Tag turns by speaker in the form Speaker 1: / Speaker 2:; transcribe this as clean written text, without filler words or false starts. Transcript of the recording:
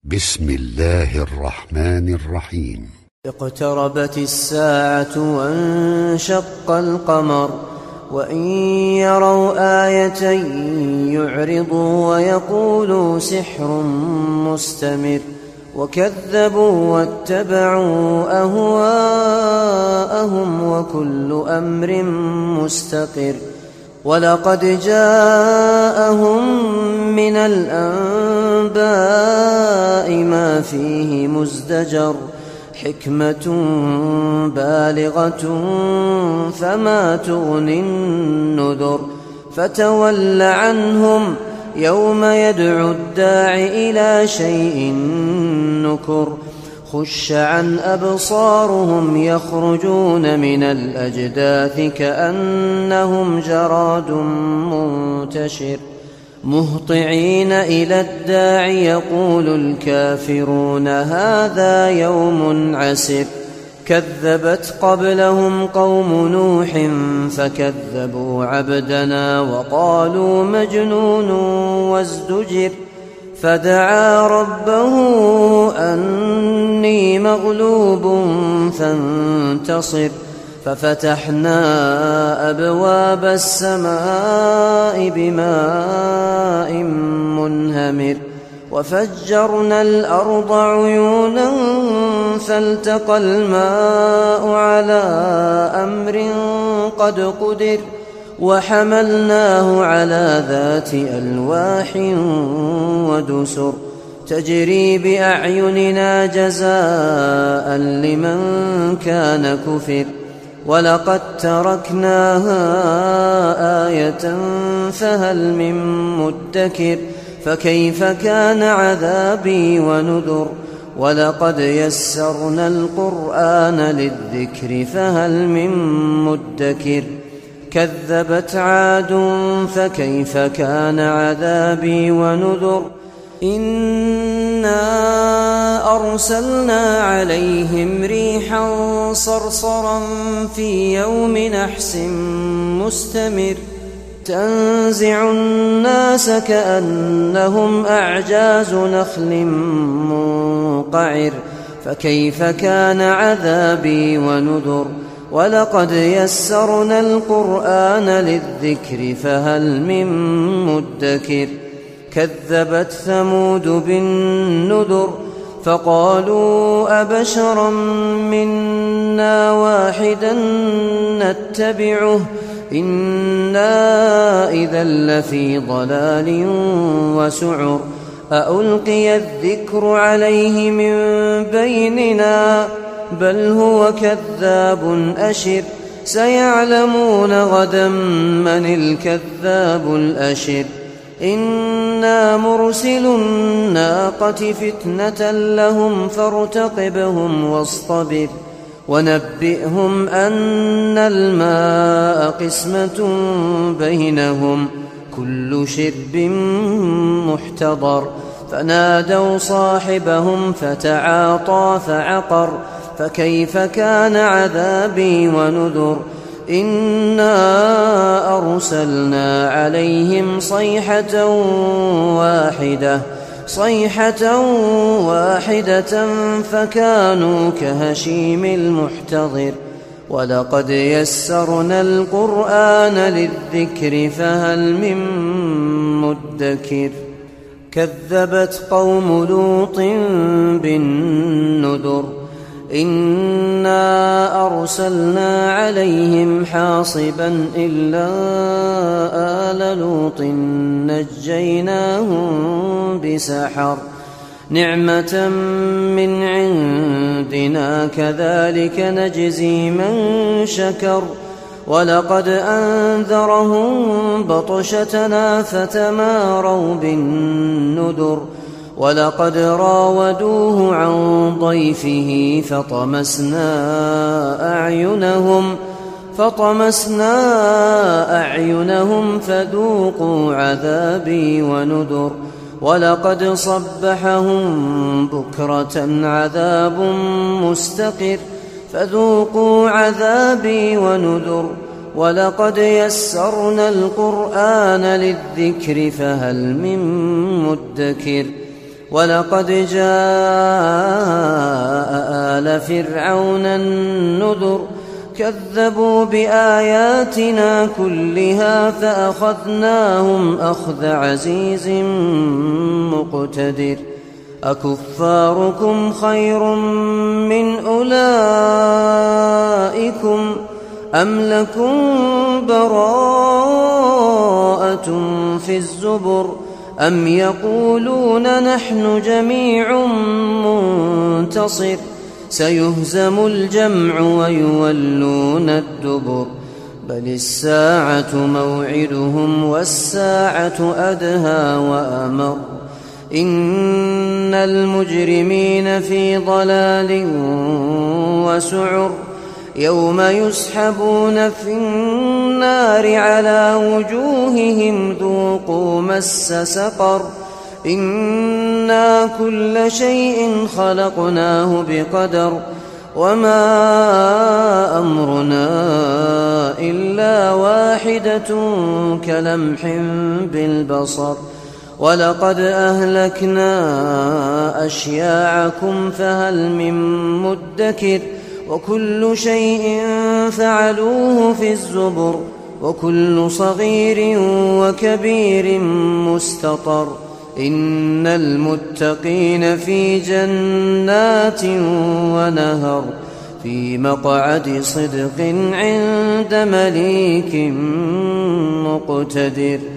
Speaker 1: بسم الله الرحمن الرحيم.
Speaker 2: اقتربت الساعة وانشق القمر وإن يروا آية يعرضوا ويقولوا سحر مستمر وكذبوا واتبعوا أهواءهم وكل أمر مستقر ولقد جاءهم من الأنباء ما فيه مزدجر حكمة بالغة فما تغني النذر فتول عنهم يوم يدعو الداع إلى شيء نكر خش عن أبصارهم يخرجون من الأجداث كأنهم جراد منتشر مهطعين إلى الداع يقول الكافرون هذا يوم عسر كذبت قبلهم قوم نوح فكذبوا عبدنا وقالوا مجنون وازدجر فدعا ربه أني مغلوب فانتصر ففتحنا أبواب السماء بماء منهمر وفجرنا الأرض عيونا فالتقى الماء على أمر قد قدر وحملناه على ذات ألواح ودسر تجري بأعيننا جزاء لمن كان كفر ولقد تركناها آية فهل من مدكر فكيف كان عذابي ونذر ولقد يسرنا القرآن للذكر فهل من مدكر كذبت عاد فكيف كان عذابي ونذر إنا أرسلنا عليهم ريحا صرصرا في يوم نحس مستمر تنزع الناس كأنهم أعجاز نخل منقعر فكيف كان عذابي ونذر ولقد يسرنا القرآن للذكر فهل من مدكر كذبت ثمود بالنذر فقالوا أبشرا منا واحدا نتبعه إنا إذا لفي ضلال وسعر أألقي الذكر عليه من بيننا بل هو كذاب أشر سيعلمون غدا من الكذاب الأشر إنا مرسل الناقة فتنة لهم فارتقبهم واصطبر ونبئهم أن الماء قسمة بينهم كل شرب محتضر فنادوا صاحبهم فتعاطى فعقر فكيف كان عذابي ونذر إنا أرسلنا عليهم صيحة واحدة فكانوا كهشيم المحتضر ولقد يسرنا القرآن للذكر فهل من مدكر كذبت قوم لوط بالنذر إنا أرسلنا عليهم حاصبا إلا آل لوط نجيناهم بسحر نعمة من عندنا كذلك نجزي من شكر ولقد أنذرهم بطشتنا فتماروا بالنذر ولقد راودوه عن ضيفه فطمسنا أعينهم فذوقوا عذابي ونذر ولقد صبحهم بكرة عذاب مستقر فذوقوا عذابي ونذر ولقد يسرنا القرآن للذكر فهل من مدكر ولقد جاء آل فرعون النذر كذبوا بآياتنا كلها فأخذناهم أخذ عزيز مقتدر أكفاركم خير من أولئكم أم لكم براءة في الزبر أم يقولون نحن جميع منتصر سيهزم الجمع ويولون الدبر بل الساعة موعدهم والساعة أدهى وأمر إن المجرمين في ضلال وسعر يوم يسحبون في النار على وجوههم ذوقوا مس سقر إنا كل شيء خلقناه بقدر وما أمرنا إلا واحدة كلمح بالبصر ولقد أهلكنا أشياعكم فهل من مدكر وكل شيء فعلوه في الزبر وكل صغير وكبير مستطر إن المتقين في جنات ونهر في مقعد صدق عند مليك مقتدر